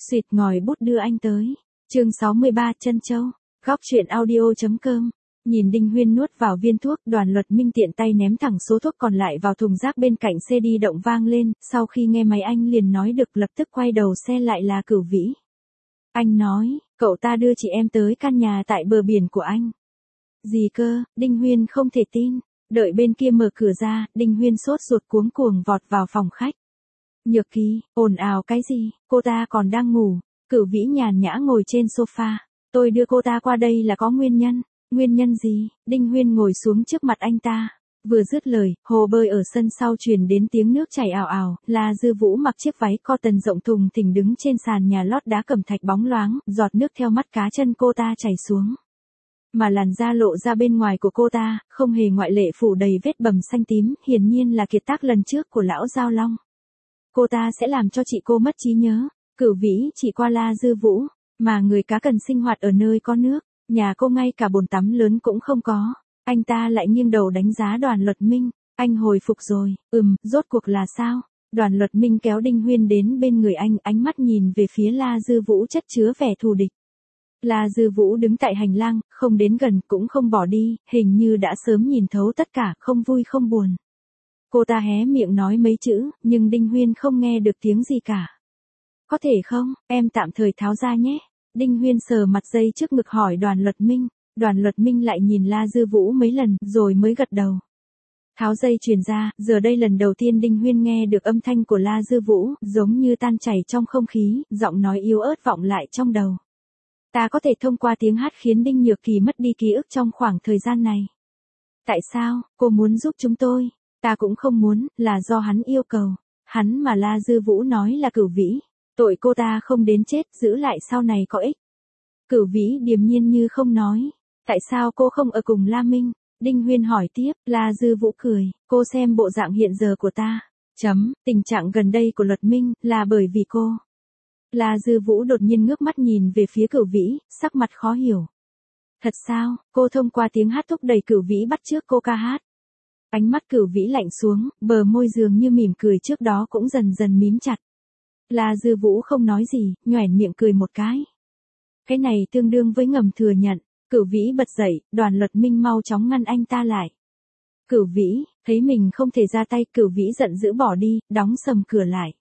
Xịt ngòi bút đưa anh tới. Chương 63 Trân Châu. Góc truyện audio.com. Nhìn Đinh Huyên nuốt vào viên thuốc, Đoàn Luật Minh tiện tay ném thẳng số thuốc còn lại vào thùng rác bên cạnh xe đi động vang lên, sau khi nghe máy anh liền nói được lập tức quay đầu xe lại là Cửu Vĩ. Anh nói, cậu ta đưa chị em tới căn nhà tại bờ biển của anh. Gì cơ? Đinh Huyên không thể tin. Đợi bên kia mở cửa ra, Đinh Huyên sốt ruột cuống cuồng vọt vào phòng khách. Nhược Kỳ, ồn ào cái gì, cô ta còn đang ngủ. Cửu Vĩ nhàn nhã ngồi trên sofa. Tôi đưa cô ta qua đây là có nguyên nhân. Nguyên nhân gì? Đinh Huyên ngồi xuống trước mặt anh ta. Vừa dứt lời, hồ bơi ở sân sau truyền đến tiếng nước chảy ào ào, là Dư Vũ mặc chiếc váy cotton rộng thùng thình đứng trên sàn nhà lót đá cẩm thạch bóng loáng, giọt nước theo mắt cá chân cô ta chảy xuống. Mà làn da lộ ra bên ngoài của cô ta, không hề ngoại lệ phủ đầy vết bầm xanh tím, hiển nhiên là kiệt tác lần trước của lão Giao Long. Cô ta sẽ làm cho chị cô mất trí nhớ. Cửu Vĩ chỉ qua la Dư Vũ, mà người cá cần sinh hoạt ở nơi có nước, nhà cô ngay cả bồn tắm lớn cũng không có. Anh ta lại nghiêng đầu đánh giá Đoàn Luật Minh. Anh hồi phục rồi. Rốt cuộc là sao? Đoàn Luật Minh kéo Đinh Huyên đến bên người anh, ánh mắt nhìn về phía La Dư Vũ chất chứa vẻ thù địch. La Dư Vũ đứng tại hành lang, không đến gần cũng không bỏ đi, hình như đã sớm nhìn thấu tất cả, không vui không buồn. Cô ta hé miệng nói mấy chữ, nhưng Đinh Huyên không nghe được tiếng gì cả. Có thể không, em tạm thời tháo ra nhé. Đinh Huyên sờ mặt dây trước ngực hỏi Đoàn Luật Minh. Đoàn Luật Minh lại nhìn La Dư Vũ mấy lần, rồi mới gật đầu. Tháo dây truyền ra, giờ đây lần đầu tiên Đinh Huyên nghe được âm thanh của La Dư Vũ, giống như tan chảy trong không khí, giọng nói yếu ớt vọng lại trong đầu. Ta có thể thông qua tiếng hát khiến Đinh Nhược Kỳ mất đi ký ức trong khoảng thời gian này. Tại sao, cô muốn giúp chúng tôi? Ta cũng không muốn, là do hắn yêu cầu. Hắn mà La Dư Vũ nói là Cửu Vĩ. Tội cô ta không đến chết, giữ lại sau này có ích. Cửu Vĩ điềm nhiên như không nói. Tại sao cô không ở cùng La Minh? Đinh Huyên hỏi tiếp. La Dư Vũ cười. Cô xem bộ dạng hiện giờ của ta. Tình trạng gần đây của Luật Minh là bởi vì cô. La Dư Vũ đột nhiên ngước mắt nhìn về phía Cửu Vĩ, sắc mặt khó hiểu. Thật sao? Cô thông qua tiếng hát thúc đẩy Cửu Vĩ bắt chước cô ca hát. Ánh mắt Cửu Vĩ lạnh xuống, bờ môi dường như mỉm cười trước đó cũng dần dần mím chặt. La Dư Vũ không nói gì, nhoẻn miệng cười một cái. Cái này tương đương với ngầm thừa nhận. Cửu Vĩ bật dậy, Đoàn Luật Minh mau chóng ngăn anh ta lại. Cửu Vĩ, thấy mình không thể ra tay, Cửu Vĩ giận dữ bỏ đi, đóng sầm cửa lại.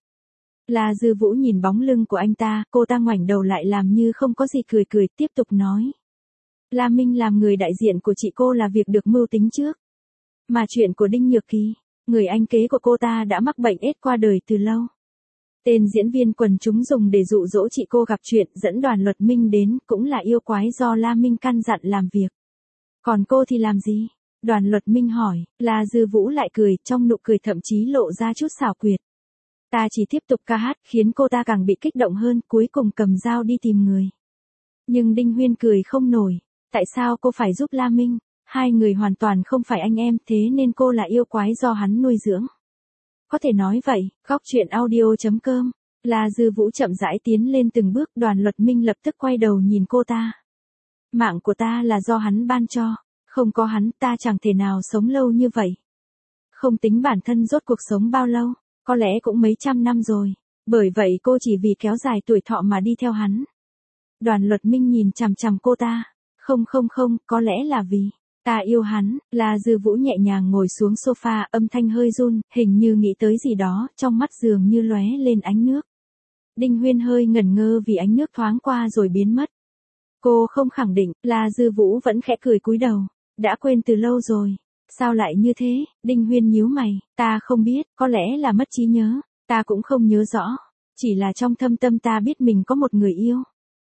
La Dư Vũ nhìn bóng lưng của anh ta, cô ta ngoảnh đầu lại làm như không có gì cười cười, tiếp tục nói. La Minh làm người đại diện của chị cô là việc được mưu tính trước. Mà chuyện của Đinh Nhược Kỳ, người anh kế của cô ta đã mắc bệnh AIDS qua đời từ lâu. Tên diễn viên quần chúng dùng để dụ dỗ chị cô gặp chuyện dẫn Đoàn Luật Minh đến cũng là yêu quái do La Minh căn dặn làm việc. Còn cô thì làm gì? Đoàn Luật Minh hỏi. La Dư Vũ lại cười, trong nụ cười thậm chí lộ ra chút xảo quyệt. Ta chỉ tiếp tục ca hát, khiến cô ta càng bị kích động hơn, cuối cùng cầm dao đi tìm người. Nhưng Đinh Huyên cười không nổi. Tại sao cô phải giúp La Minh? Hai người hoàn toàn không phải anh em, thế nên cô là yêu quái do hắn nuôi dưỡng. Có thể nói vậy. Góc truyện audio.com. La Dư Vũ chậm rãi tiến lên từng bước, Đoàn Luật Minh lập tức quay đầu nhìn cô ta. Mạng của ta là do hắn ban cho. Không có hắn, ta chẳng thể nào sống lâu như vậy. Không tính bản thân rốt cuộc sống bao lâu, có lẽ cũng mấy trăm năm rồi. Bởi vậy cô chỉ vì kéo dài tuổi thọ mà đi theo hắn. Đoàn Luật Minh nhìn chằm chằm cô ta. Không, có lẽ là vì ta yêu hắn. La Dư Vũ nhẹ nhàng ngồi xuống sofa, âm thanh hơi run, hình như nghĩ tới gì đó, trong mắt dường như lóe lên ánh nước. Đinh Huyên hơi ngẩn ngơ vì ánh nước thoáng qua rồi biến mất. Cô không khẳng định. La Dư Vũ vẫn khẽ cười cúi đầu. Đã quên từ lâu rồi. Sao lại như thế? Đinh Huyên nhíu mày. Ta không biết, có lẽ là mất trí nhớ. Ta cũng không nhớ rõ. Chỉ là trong thâm tâm ta biết mình có một người yêu.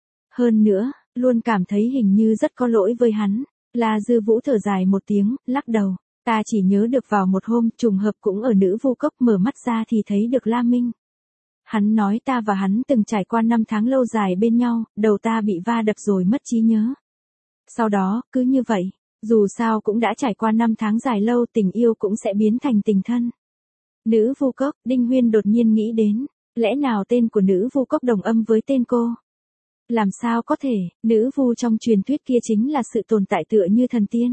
Hơn nữa, luôn cảm thấy hình như rất có lỗi với hắn. La Dư Vũ thở dài một tiếng, lắc đầu. Ta chỉ nhớ được vào một hôm, trùng hợp cũng ở Nữ Vu Cốc, mở mắt ra thì thấy được La Minh. Hắn nói ta và hắn từng trải qua 5 tháng lâu dài bên nhau, đầu ta bị va đập rồi mất trí nhớ. Sau đó, cứ như vậy, dù sao cũng đã trải qua 5 tháng dài lâu, tình yêu cũng sẽ biến thành tình thân. Nữ Vu Cốc, Đinh Huyên đột nhiên nghĩ đến, lẽ nào tên của Nữ Vu Cốc đồng âm với tên cô? Làm sao có thể, nữ vu trong truyền thuyết kia chính là sự tồn tại tựa như thần tiên.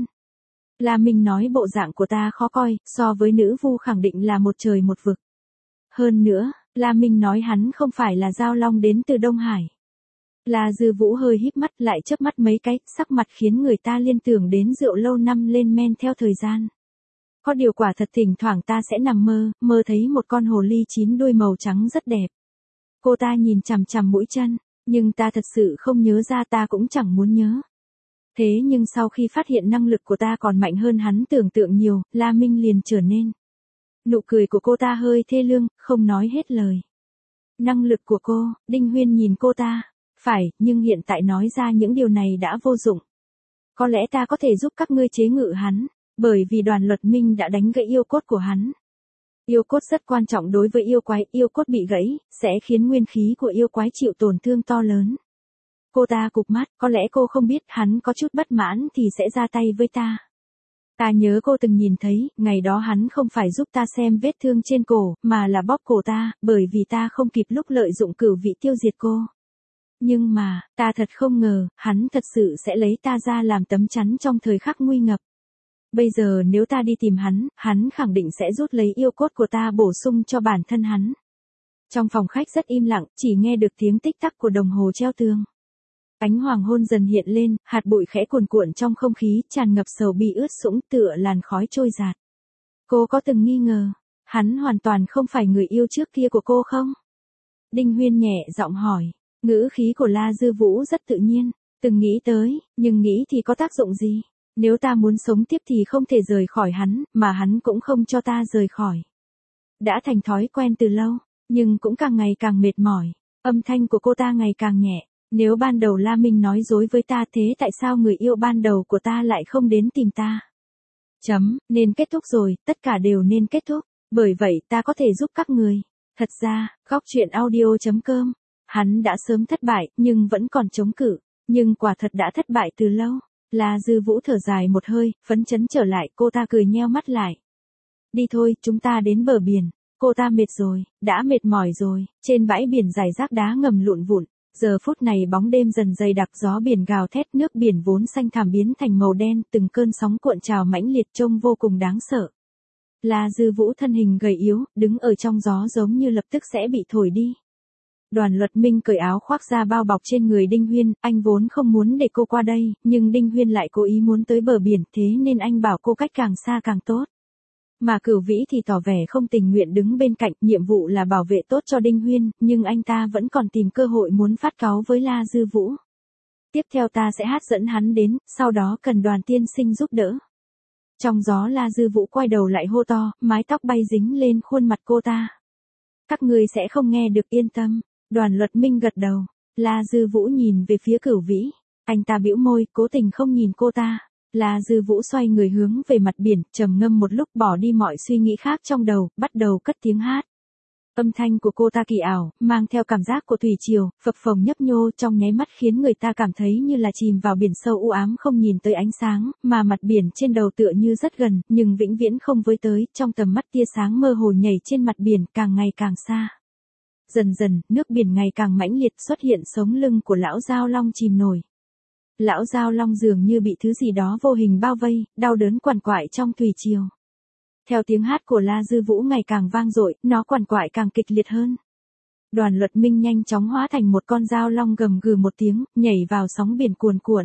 La Minh nói bộ dạng của ta khó coi, so với nữ vu khẳng định là một trời một vực. Hơn nữa, La Minh nói hắn không phải là Giao Long đến từ Đông Hải. La Dư Vũ hơi híp mắt lại chớp mắt mấy cái, sắc mặt khiến người ta liên tưởng đến rượu lâu năm lên men theo thời gian. Có điều quả thật thỉnh thoảng ta sẽ nằm mơ thấy một con hồ ly 9 đuôi màu trắng rất đẹp. Cô ta nhìn chằm chằm mũi chân, nhưng ta thật sự không nhớ ra, ta cũng chẳng muốn nhớ. Thế nhưng sau khi phát hiện năng lực của ta còn mạnh hơn hắn tưởng tượng nhiều, La Minh liền trở nên. Nụ cười của cô ta hơi thê lương, không nói hết lời. Năng lực của cô, Đinh Huyên nhìn cô ta. Phải, nhưng hiện tại nói ra những điều này đã vô dụng. Có lẽ ta có thể giúp các ngươi chế ngự hắn, bởi vì Đoàn Luật Minh đã đánh gãy yêu cốt của hắn. Yêu cốt rất quan trọng đối với yêu quái, yêu cốt bị gãy, sẽ khiến nguyên khí của yêu quái chịu tổn thương to lớn. Cô ta cụp mắt, có lẽ cô không biết hắn có chút bất mãn thì sẽ ra tay với ta. Ta nhớ cô từng nhìn thấy, ngày đó hắn không phải giúp ta xem vết thương trên cổ, mà là bóp cổ ta, bởi vì ta không kịp lúc lợi dụng cửu vị tiêu diệt cô. Nhưng mà, ta thật không ngờ, hắn thật sự sẽ lấy ta ra làm tấm chắn trong thời khắc nguy ngập. Bây giờ nếu ta đi tìm hắn khẳng định sẽ rút lấy yêu cốt của ta bổ sung cho bản thân hắn. Trong phòng khách rất im lặng, chỉ nghe được tiếng tích tắc của đồng hồ treo tường. Ánh hoàng hôn dần hiện lên, hạt bụi khẽ cuồn cuộn trong không khí, tràn ngập sầu bi ướt sũng tựa làn khói trôi dạt. Cô có từng nghi ngờ, hắn hoàn toàn không phải người yêu trước kia của cô không? Đinh Huyên nhẹ giọng hỏi, ngữ khí của La Dư Vũ rất tự nhiên, từng nghĩ tới, nhưng nghĩ thì có tác dụng gì? Nếu ta muốn sống tiếp thì không thể rời khỏi hắn, mà hắn cũng không cho ta rời khỏi. Đã thành thói quen từ lâu, nhưng cũng càng ngày càng mệt mỏi, âm thanh của cô ta ngày càng nhẹ. Nếu ban đầu La Minh nói dối với ta thế tại sao người yêu ban đầu của ta lại không đến tìm ta? Nên kết thúc rồi, tất cả đều nên kết thúc, bởi vậy ta có thể giúp các người. Thật ra, góc truyện audio.com, hắn đã sớm thất bại, nhưng vẫn còn chống cự, nhưng quả thật đã thất bại từ lâu. La Dư Vũ thở dài một hơi, phấn chấn trở lại, cô ta cười nheo mắt lại. Đi thôi, chúng ta đến bờ biển. Cô ta mệt rồi, đã mệt mỏi rồi, trên bãi biển rải rác đá ngầm lụn vụn. Giờ phút này bóng đêm dần dày đặc, gió biển gào thét, nước biển vốn xanh thẳm biến thành màu đen, từng cơn sóng cuộn trào mãnh liệt trông vô cùng đáng sợ. La Dư Vũ thân hình gầy yếu, đứng ở trong gió giống như lập tức sẽ bị thổi đi. Đoàn Luật Minh cởi áo khoác ra bao bọc trên người Đinh Huyên, anh vốn không muốn để cô qua đây, nhưng Đinh Huyên lại cố ý muốn tới bờ biển, thế nên anh bảo cô cách càng xa càng tốt. Mà Cửu Vĩ thì tỏ vẻ không tình nguyện đứng bên cạnh, nhiệm vụ là bảo vệ tốt cho Đinh Huyên, nhưng anh ta vẫn còn tìm cơ hội muốn phát cáu với La Dư Vũ. Tiếp theo ta sẽ hát dẫn hắn đến, sau đó cần Đoàn tiên sinh giúp đỡ. Trong gió La Dư Vũ quay đầu lại hô to, mái tóc bay dính lên khuôn mặt cô ta. Các người sẽ không nghe được, yên tâm. Đoàn Luật Minh gật đầu. La Dư Vũ nhìn về phía Cửu Vĩ. Anh ta bĩu môi, cố tình không nhìn cô ta. La Dư Vũ xoay người hướng về mặt biển, trầm ngâm một lúc bỏ đi mọi suy nghĩ khác trong đầu, bắt đầu cất tiếng hát. Âm thanh của cô ta kỳ ảo, mang theo cảm giác của thủy triều, phập phồng nhấp nhô trong nháy mắt khiến người ta cảm thấy như là chìm vào biển sâu u ám không nhìn tới ánh sáng, mà mặt biển trên đầu tựa như rất gần, nhưng vĩnh viễn không với tới, trong tầm mắt tia sáng mơ hồ nhảy trên mặt biển càng ngày càng xa. Dần dần, nước biển ngày càng mãnh liệt, xuất hiện sống lưng của lão Giao Long chìm nổi. Lão Giao Long dường như bị thứ gì đó vô hình bao vây, đau đớn quằn quại trong thủy triều. Theo tiếng hát của La Dư Vũ ngày càng vang dội, nó quằn quại càng kịch liệt hơn. Đoàn Luật Minh nhanh chóng hóa thành một con dao long gầm gừ một tiếng, nhảy vào sóng biển cuồn cuộn.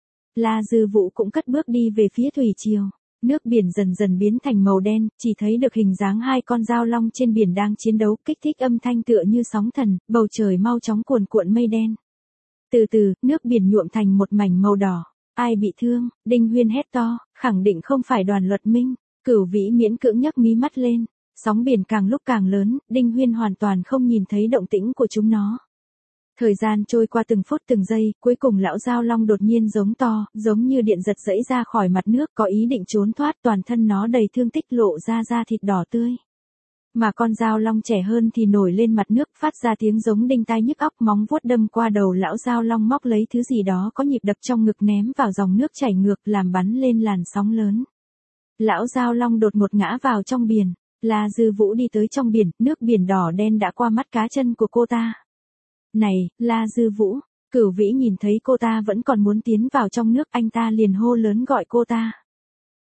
La Dư Vũ cũng cất bước đi về phía thủy triều. Nước biển dần dần biến thành màu đen, chỉ thấy được hình dáng hai con dao long trên biển đang chiến đấu, kích thích âm thanh tựa như sóng thần, bầu trời mau chóng cuồn cuộn mây đen. Từ từ, nước biển nhuộm thành một mảnh màu đỏ. Ai bị thương? Đinh Huyên hét to, khẳng định không phải Đoàn Luật Minh. Cửu Vĩ miễn cưỡng nhấc mí mắt lên. Sóng biển càng lúc càng lớn, Đinh Huyên hoàn toàn không nhìn thấy động tĩnh của chúng nó. Thời gian trôi qua từng phút từng giây, cuối cùng lão Giao Long đột nhiên giống to, giống như điện giật giãy ra khỏi mặt nước, có ý định trốn thoát, toàn thân nó đầy thương tích lộ ra da thịt đỏ tươi. Mà con Giao Long trẻ hơn thì nổi lên mặt nước, phát ra tiếng giống đinh tai nhức óc, móng vuốt đâm qua đầu lão Giao Long, móc lấy thứ gì đó có nhịp đập trong ngực ném vào dòng nước chảy ngược, làm bắn lên làn sóng lớn. Lão Giao Long đột ngột ngã vào trong biển. La Dư Vũ đi tới trong biển, nước biển đỏ đen đã qua mắt cá chân của cô ta. Này, La Dư Vũ. Cửu Vĩ nhìn thấy cô ta vẫn còn muốn tiến vào trong nước, anh ta liền hô lớn gọi cô ta.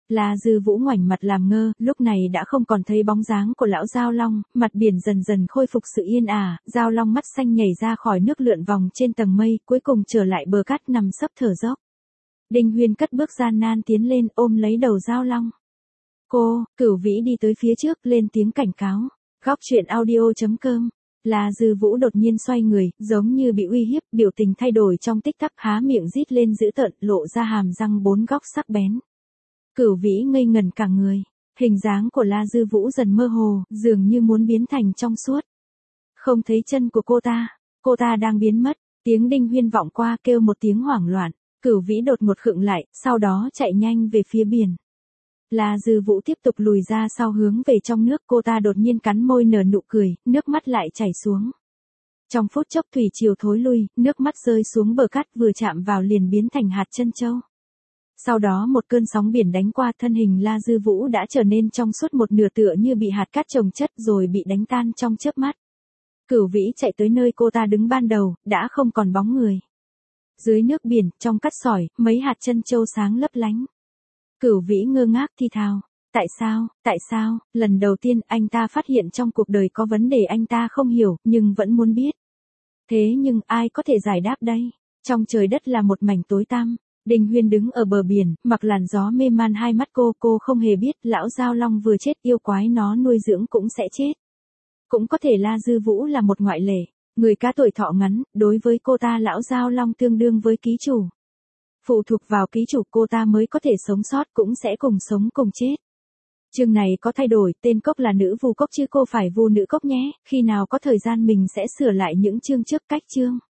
La Dư Vũ ngoảnh mặt làm ngơ, lúc này đã không còn thấy bóng dáng của lão Giao Long, mặt biển dần dần khôi phục sự yên ả, Giao Long mắt xanh nhảy ra khỏi nước lượn vòng trên tầng mây, cuối cùng trở lại bờ cát nằm sấp thở dốc. Đinh Huyên cất bước gian nan tiến lên ôm lấy đầu Giao Long. Cửu Vĩ đi tới phía trước lên tiếng cảnh cáo. Góc truyện audio.com. La Dư Vũ đột nhiên xoay người, giống như bị uy hiếp, biểu tình thay đổi trong tích tắc, há miệng rít lên dữ tợn, lộ ra hàm răng 4 góc sắc bén. Cửu Vĩ ngây ngần cả người, hình dáng của La Dư Vũ dần mơ hồ, dường như muốn biến thành trong suốt. Không thấy chân của cô ta đang biến mất, tiếng Đinh Huyên vọng qua kêu một tiếng hoảng loạn, Cửu Vĩ đột ngột khựng lại, sau đó chạy nhanh về phía biển. La Dư Vũ tiếp tục lùi ra sau hướng về trong nước, cô ta đột nhiên cắn môi nở nụ cười, nước mắt lại chảy xuống. Trong phút chốc thủy triều thối lui, nước mắt rơi xuống bờ cát vừa chạm vào liền biến thành hạt trân châu. Sau đó một cơn sóng biển đánh qua, thân hình La Dư Vũ đã trở nên trong suốt một nửa, tựa như bị hạt cát chồng chất rồi bị đánh tan trong chớp mắt. Cửu Vĩ chạy tới nơi cô ta đứng ban đầu, đã không còn bóng người. Dưới nước biển, trong cát sỏi, mấy hạt trân châu sáng lấp lánh. Cửu Vĩ ngơ ngác thi thào. Tại sao, lần đầu tiên anh ta phát hiện trong cuộc đời có vấn đề anh ta không hiểu, nhưng vẫn muốn biết. Thế nhưng ai có thể giải đáp đây? Trong trời đất là một mảnh tối tăm. Đinh Huyên đứng ở bờ biển, mặc làn gió mê man hai mắt cô không hề biết lão Giao Long vừa chết, yêu quái nó nuôi dưỡng cũng sẽ chết. Cũng có thể La Dư Vũ là một ngoại lệ, người cá tuổi thọ ngắn, đối với cô ta lão Giao Long tương đương với ký chủ. Phụ thuộc vào ký chủ cô ta mới có thể sống sót, cũng sẽ cùng sống cùng chết. Chương này có thay đổi, tên cốc là nữ vu cốc chứ cô phải vu nữ cốc nhé, khi nào có thời gian mình sẽ sửa lại những chương trước cách chương.